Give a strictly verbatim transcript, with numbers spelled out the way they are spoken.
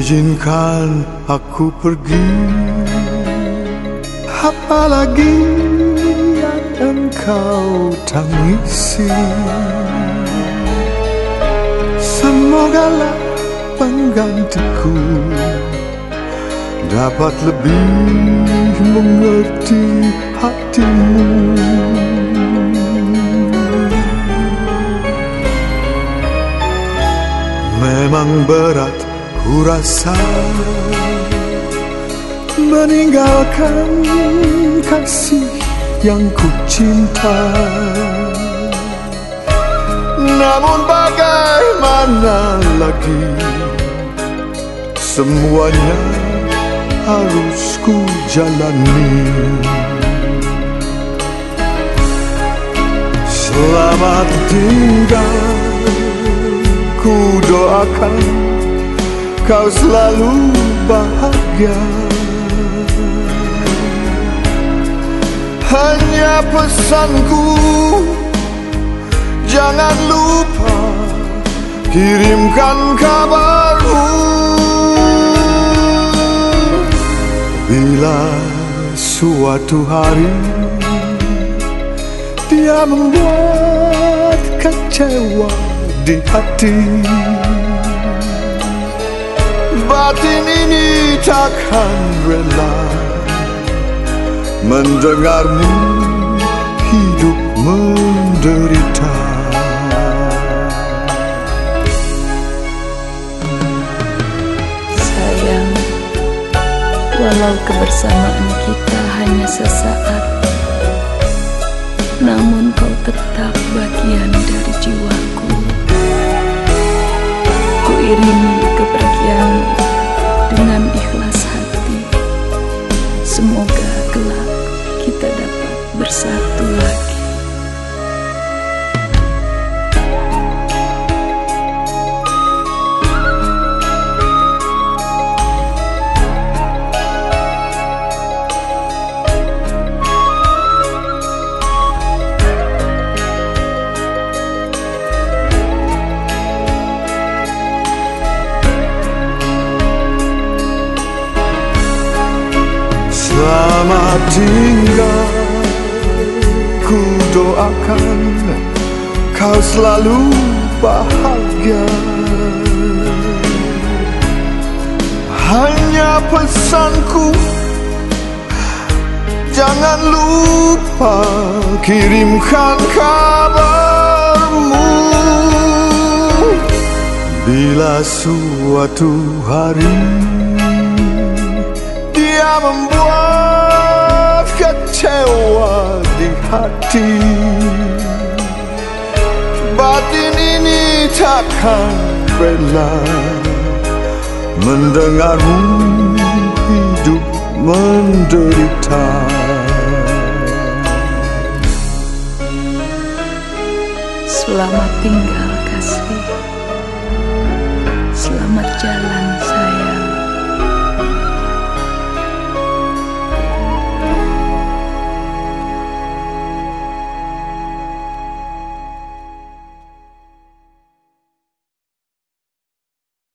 Izinkan aku pergi, apalagi yang engkau tangisi. Semogalah penggantiku dapat lebih mengerti hatimu. Memang berat ku rasa meninggalkan kasih yang ku cinta, namun bagaimana lagi, semuanya harus ku jalani. Selamat tinggal, ku doakan kau selalu bahagia. Hanya pesanku, jangan lupa kirimkan kabarmu. Bila suatu hari dia membuat kecewa di hati, batin ini takkan rela mendengarmu hidup menderita. Sayang, walau kebersamaan kita hanya sesaat, namun kau tetap bagian dari jiwaku. Ku iringi kepergianmu dengan ikhlas hati. Semoga kelak kita dapat bersatu lagi. Selamat tinggal, ku doakan kau selalu bahagia. Hanya pesanku, jangan lupa kirimkan kabarmu. Bila suatu hari dia membuat kecewa di hati, batin ini takkan rela mendengarmu hidup menderita.